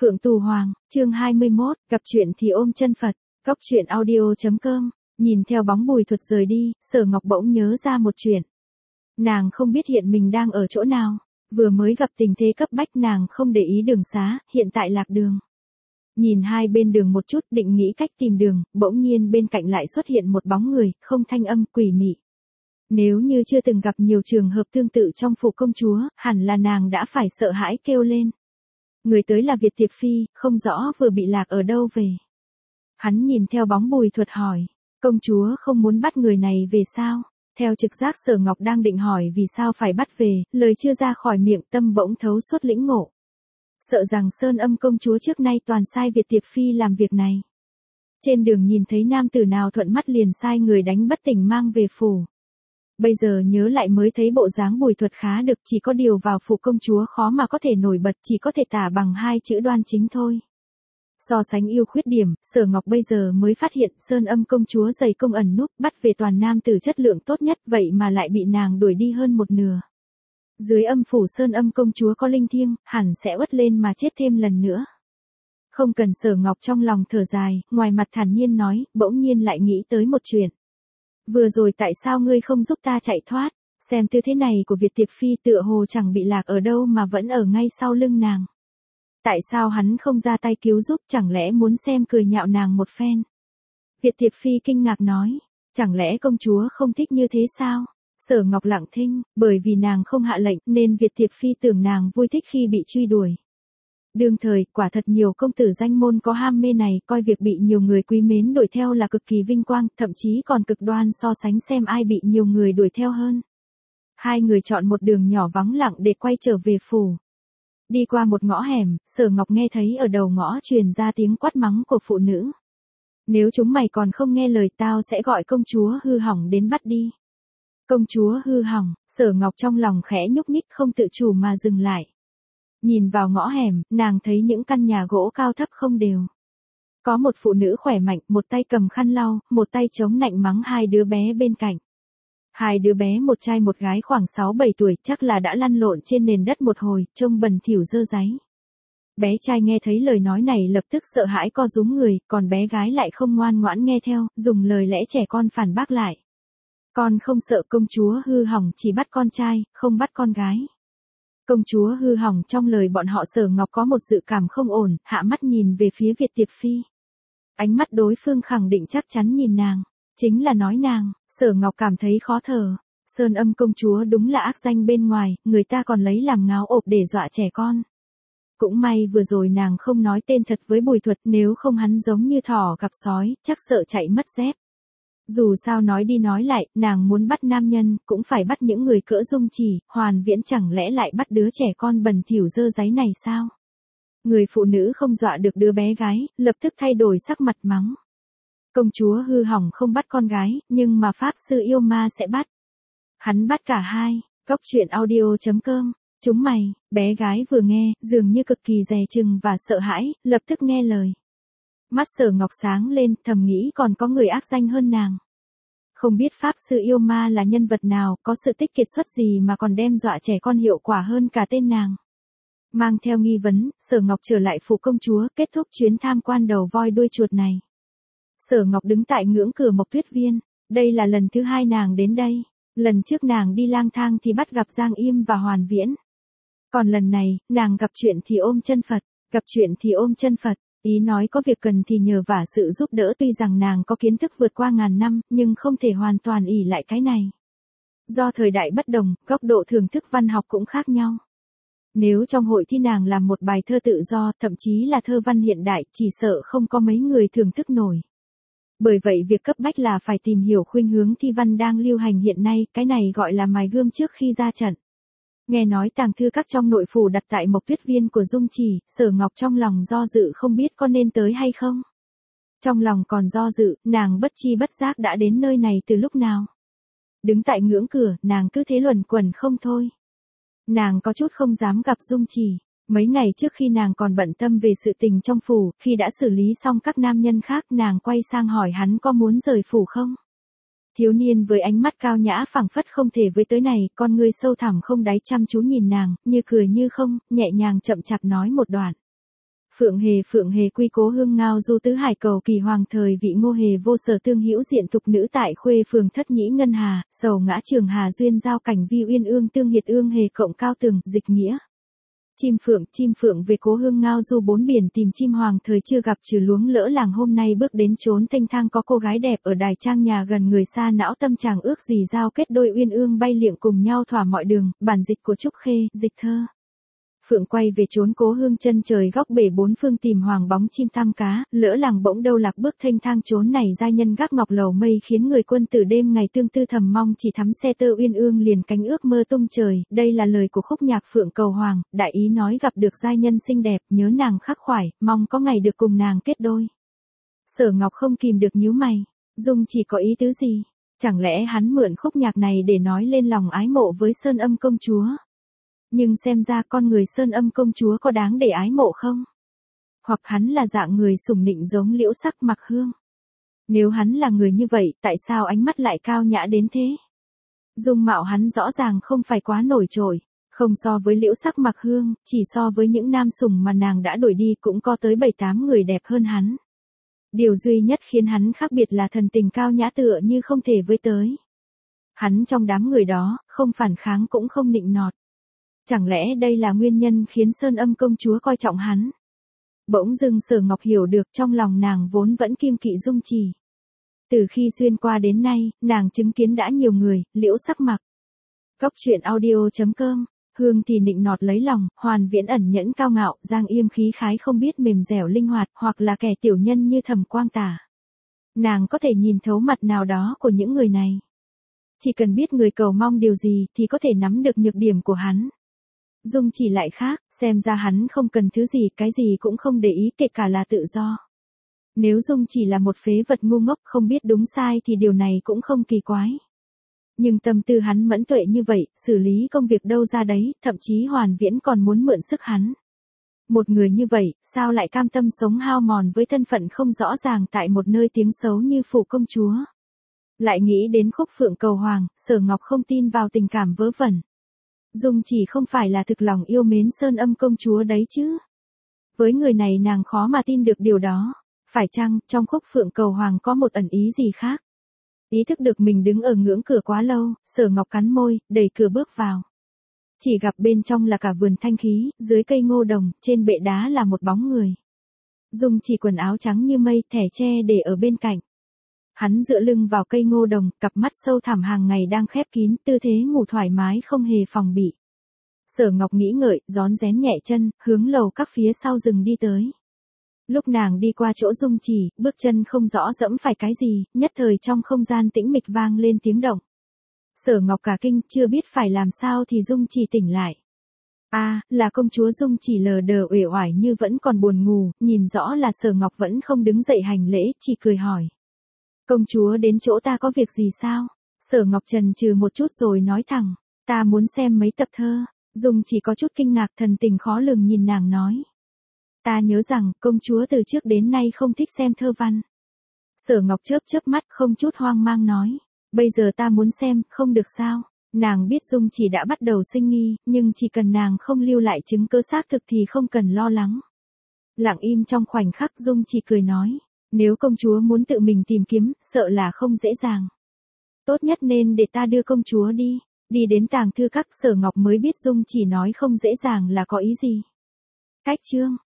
Phượng Tù Hoàng, chương 21, gặp chuyện thì ôm chân Phật, Cóc truyện audio.com, nhìn theo bóng Bùi Thuật rời đi, Sở Ngọc bỗng nhớ ra một chuyện. Nàng không biết hiện mình đang ở chỗ nào, vừa mới gặp tình thế cấp bách nàng không để ý đường xá, hiện tại lạc đường. Nhìn hai bên đường một chút định nghĩ cách tìm đường, bỗng nhiên bên cạnh lại xuất hiện một bóng người, không thanh âm, quỷ mị. Nếu như chưa từng gặp nhiều trường hợp tương tự trong phủ công chúa, hẳn là nàng đã phải sợ hãi kêu lên. Người tới là Việt Tiệp Phi, không rõ vừa bị lạc ở đâu về. Hắn nhìn theo bóng Bùi Thuật hỏi, công chúa không muốn bắt người này về sao? Theo trực giác Sở Ngọc đang định hỏi vì sao phải bắt về, lời chưa ra khỏi miệng tâm bỗng thấu suốt lĩnh ngộ. Sợ rằng Sơn Âm công chúa trước nay toàn sai Việt Tiệp Phi làm việc này. Trên đường nhìn thấy nam tử nào thuận mắt liền sai người đánh bất tỉnh mang về phủ. Bây giờ nhớ lại mới thấy bộ dáng Bùi Thuật khá được, chỉ có điều vào phủ công chúa khó mà có thể nổi bật, chỉ có thể tả bằng hai chữ đoan chính thôi. So sánh ưu khuyết điểm, Sở Ngọc bây giờ mới phát hiện Sơn Âm công chúa dày công ẩn núp, bắt về toàn nam tử chất lượng tốt nhất, vậy mà lại bị nàng đuổi đi hơn một nửa. Dưới âm phủ Sơn Âm công chúa có linh thiêng, hẳn sẽ uất lên mà chết thêm lần nữa. Không cần. Sở Ngọc trong lòng thở dài, ngoài mặt thản nhiên nói, bỗng nhiên lại nghĩ tới một chuyện. Vừa rồi tại sao ngươi không giúp ta chạy thoát? Xem tư thế này của Việt Tiệp Phi tựa hồ chẳng bị lạc ở đâu mà vẫn ở ngay sau lưng nàng. Tại sao hắn không ra tay cứu giúp, chẳng lẽ muốn xem cười nhạo nàng một phen? Việt Tiệp Phi kinh ngạc nói, chẳng lẽ công chúa không thích như thế sao? Sở Ngọc lặng thinh, bởi vì nàng không hạ lệnh nên Việt Tiệp Phi tưởng nàng vui thích khi bị truy đuổi. Đương thời, quả thật nhiều công tử danh môn có ham mê này, coi việc bị nhiều người quý mến đuổi theo là cực kỳ vinh quang, thậm chí còn cực đoan so sánh xem ai bị nhiều người đuổi theo hơn. Hai người chọn một đường nhỏ vắng lặng để quay trở về phủ. Đi qua một ngõ hẻm, Sở Ngọc nghe thấy ở đầu ngõ truyền ra tiếng quát mắng của phụ nữ. Nếu chúng mày còn không nghe lời tao sẽ gọi công chúa hư hỏng đến bắt đi. Công chúa hư hỏng, Sở Ngọc trong lòng khẽ nhúc nhích không tự chủ mà dừng lại. Nhìn vào ngõ hẻm, nàng thấy những căn nhà gỗ cao thấp không đều. Có một phụ nữ khỏe mạnh, một tay cầm khăn lau, một tay chống nạnh mắng hai đứa bé bên cạnh. Hai đứa bé một trai một gái khoảng 6-7 tuổi, chắc là đã lăn lộn trên nền đất một hồi, trông bẩn thỉu dơ dáy. Bé trai nghe thấy lời nói này lập tức sợ hãi co rúm người, còn bé gái lại không ngoan ngoãn nghe theo, dùng lời lẽ trẻ con phản bác lại. Con không sợ công chúa hư hỏng, chỉ bắt con trai, không bắt con gái. Công chúa hư hỏng, trong lời bọn họ Sở Ngọc có một dự cảm không ổn, hạ mắt nhìn về phía Việt Tiệp Phi. Ánh mắt đối phương khẳng định chắc chắn nhìn nàng, chính là nói nàng. Sở Ngọc cảm thấy khó thở. Sơn Âm công chúa đúng là ác danh bên ngoài, người ta còn lấy làm ngáo ộp để dọa trẻ con. Cũng may vừa rồi nàng không nói tên thật với Bùi Thuật, nếu không hắn giống như thỏ gặp sói, chắc sợ chạy mất dép. Dù sao nói đi nói lại, nàng muốn bắt nam nhân, cũng phải bắt những người cỡ Dung Chỉ, Hoàn Viễn, chẳng lẽ lại bắt đứa trẻ con bẩn thỉu dơ dáy này sao? Người phụ nữ không dọa được đứa bé gái, lập tức thay đổi sắc mặt mắng. Công chúa hư hỏng không bắt con gái, nhưng mà Pháp Sư Yêu Ma sẽ bắt. Hắn bắt cả hai. Cóc truyện audio.com. Chúng mày, bé gái vừa nghe, dường như cực kỳ dè chừng và sợ hãi, lập tức nghe lời. Mắt Sở Ngọc sáng lên, thầm nghĩ còn có người ác danh hơn nàng. Không biết Pháp Sư Yêu Ma là nhân vật nào, có sự tích kiệt xuất gì mà còn đem dọa trẻ con hiệu quả hơn cả tên nàng. Mang theo nghi vấn, Sở Ngọc trở lại phủ công chúa, kết thúc chuyến tham quan đầu voi đuôi chuột này. Sở Ngọc đứng tại ngưỡng cửa Mộc Tuyết Viên, đây là lần thứ hai nàng đến đây. Lần trước nàng đi lang thang thì bắt gặp Giang Im và Hoàn Viễn. Còn lần này, nàng gặp chuyện thì ôm chân Phật, gặp chuyện thì ôm chân Phật. Ý nói có việc cần thì nhờ vả sự giúp đỡ, tuy rằng nàng có kiến thức vượt qua ngàn năm, nhưng không thể hoàn toàn ỷ lại cái này. Do thời đại bất đồng, góc độ thưởng thức văn học cũng khác nhau. Nếu trong hội thi nàng làm một bài thơ tự do, thậm chí là thơ văn hiện đại, chỉ sợ không có mấy người thưởng thức nổi. Bởi vậy việc cấp bách là phải tìm hiểu khuynh hướng thi văn đang lưu hành hiện nay, cái này gọi là mài gươm trước khi ra trận. Nghe nói tàng thư các trong nội phủ đặt tại Mộc Tuyết Viên của Dung Chỉ, Sở Ngọc trong lòng do dự không biết có nên tới hay không. Trong lòng còn do dự, nàng bất chi bất giác đã đến nơi này từ lúc nào. Đứng tại ngưỡng cửa, nàng cứ thế luẩn quẩn không thôi. Nàng có chút không dám gặp Dung Chỉ. Mấy ngày trước khi nàng còn bận tâm về sự tình trong phủ, khi đã xử lý xong các nam nhân khác, nàng quay sang hỏi hắn có muốn rời phủ không. Thiếu niên với ánh mắt cao nhã phảng phất không thể với tới này, con ngươi sâu thẳm không đáy chăm chú nhìn nàng, như cười như không, nhẹ nhàng chậm chạp nói một đoạn. Phượng hề quy cố hương ngao du tứ hải cầu kỳ hoàng thời vị Ngô hề vô sở tương hữu diện tục nữ tại khuê phường thất nhĩ ngân hà, sầu ngã trường hà duyên giao cảnh vi uyên ương tương hiệt ương hề cộng cao tường, dịch nghĩa. Chim phượng về cố hương ngao du bốn biển tìm chim hoàng thời chưa gặp trừ luống lỡ làng hôm nay bước đến chốn thanh thang có cô gái đẹp ở đài trang nhà gần người xa não tâm chàng ước gì giao kết đôi uyên ương bay liệng cùng nhau thỏa mọi đường, bản dịch của Trúc Khê, dịch thơ. Phượng quay về chốn cố hương chân trời góc bể bốn phương tìm hoàng bóng chim tam cá, lỡ làng bỗng đâu lạc bước thanh thang chốn này giai nhân gác ngọc lầu mây khiến người quân tử đêm ngày tương tư thầm mong chỉ thắm xe tơ uyên ương liền cánh ước mơ tung trời, đây là lời của khúc nhạc Phượng cầu hoàng, đại ý nói gặp được giai nhân xinh đẹp, nhớ nàng khắc khoải, mong có ngày được cùng nàng kết đôi. Sở Ngọc không kìm được nhíu mày, Dung chỉ có ý tứ gì? Chẳng lẽ hắn mượn khúc nhạc này để nói lên lòng ái mộ với Sơn Âm công chúa? Nhưng xem ra con người Sơn Âm công chúa có đáng để ái mộ không? Hoặc hắn là dạng người sủng nịnh giống Liễu Sắc Mặc Hương? Nếu hắn là người như vậy, tại sao ánh mắt lại cao nhã đến thế? Dung mạo hắn rõ ràng không phải quá nổi trội, không so với Liễu Sắc Mặc Hương, chỉ so với những nam sủng mà nàng đã đuổi đi cũng có tới 7-8 người đẹp hơn hắn. Điều duy nhất khiến hắn khác biệt là thần tình cao nhã tựa như không thể với tới. Hắn trong đám người đó, không phản kháng cũng không nịnh nọt. Chẳng lẽ đây là nguyên nhân khiến Sơn Âm công chúa coi trọng hắn? Bỗng dưng Sở Ngọc hiểu được trong lòng nàng vốn vẫn kiêng kỵ Dung Chỉ. Từ khi xuyên qua đến nay, nàng chứng kiến đã nhiều người, Liễu Sắc Mặc. Cóc truyện audio.com, Hương thì nịnh nọt lấy lòng, Hoàn Viễn ẩn nhẫn cao ngạo, Giang Yêm khí khái không biết mềm dẻo linh hoạt, hoặc là kẻ tiểu nhân như Thẩm Quang Tả. Nàng có thể nhìn thấu mặt nào đó của những người này. Chỉ cần biết người cầu mong điều gì thì có thể nắm được nhược điểm của hắn. Dung Chỉ lại khác, xem ra hắn không cần thứ gì, cái gì cũng không để ý, kể cả là tự do. Nếu Dung Chỉ là một phế vật ngu ngốc không biết đúng sai thì điều này cũng không kỳ quái. Nhưng tâm tư hắn mẫn tuệ như vậy, xử lý công việc đâu ra đấy, thậm chí Hoàn Viễn còn muốn mượn sức hắn. Một người như vậy, sao lại cam tâm sống hao mòn với thân phận không rõ ràng tại một nơi tiếng xấu như phủ công chúa. Lại nghĩ đến khúc Phượng cầu hoàng, Sở Ngọc không tin vào tình cảm vớ vẩn. Dung Chỉ không phải là thực lòng yêu mến Sơn Âm công chúa đấy chứ. Với người này nàng khó mà tin được điều đó. Phải chăng, trong khúc Phượng cầu hoàng có một ẩn ý gì khác? Ý thức được mình đứng ở ngưỡng cửa quá lâu, Sở Ngọc cắn môi, đẩy cửa bước vào. Chỉ gặp bên trong là cả vườn thanh khí, dưới cây ngô đồng, trên bệ đá là một bóng người. Dung Chỉ quần áo trắng như mây, thẻ tre để ở bên cạnh. Hắn dựa lưng vào cây ngô đồng, cặp mắt sâu thẳm hàng ngày đang khép kín, tư thế ngủ thoải mái không hề phòng bị. Sở Ngọc nghĩ ngợi, rón rén nhẹ chân, hướng lầu các phía sau rừng đi tới. Lúc nàng đi qua chỗ Dung Chỉ, bước chân không rõ dẫm phải cái gì, nhất thời trong không gian tĩnh mịch vang lên tiếng động. Sở Ngọc cả kinh, chưa biết phải làm sao thì Dung Chỉ tỉnh lại. Là công chúa. Dung Chỉ lờ đờ uể oải như vẫn còn buồn ngủ, nhìn rõ là Sở Ngọc vẫn không đứng dậy hành lễ, chỉ cười hỏi. Công chúa đến chỗ ta có việc gì sao? Sở Ngọc chần chừ một chút rồi nói thẳng, ta muốn xem mấy tập thơ. Dung Chỉ có chút kinh ngạc, thần tình khó lường nhìn nàng nói. Ta nhớ rằng, công chúa từ trước đến nay không thích xem thơ văn. Sở Ngọc chớp chớp mắt không chút hoang mang nói. Bây giờ ta muốn xem, không được sao? Nàng biết Dung Chỉ đã bắt đầu sinh nghi, nhưng chỉ cần nàng không lưu lại chứng cứ xác thực thì không cần lo lắng. Lặng im trong khoảnh khắc Dung Chỉ cười nói. Nếu công chúa muốn tự mình tìm kiếm, sợ là không dễ dàng. Tốt nhất nên để ta đưa công chúa đi. Đi đến tàng thư các, Sở Ngọc mới biết Dung Chỉ nói không dễ dàng là có ý gì. Cách chương.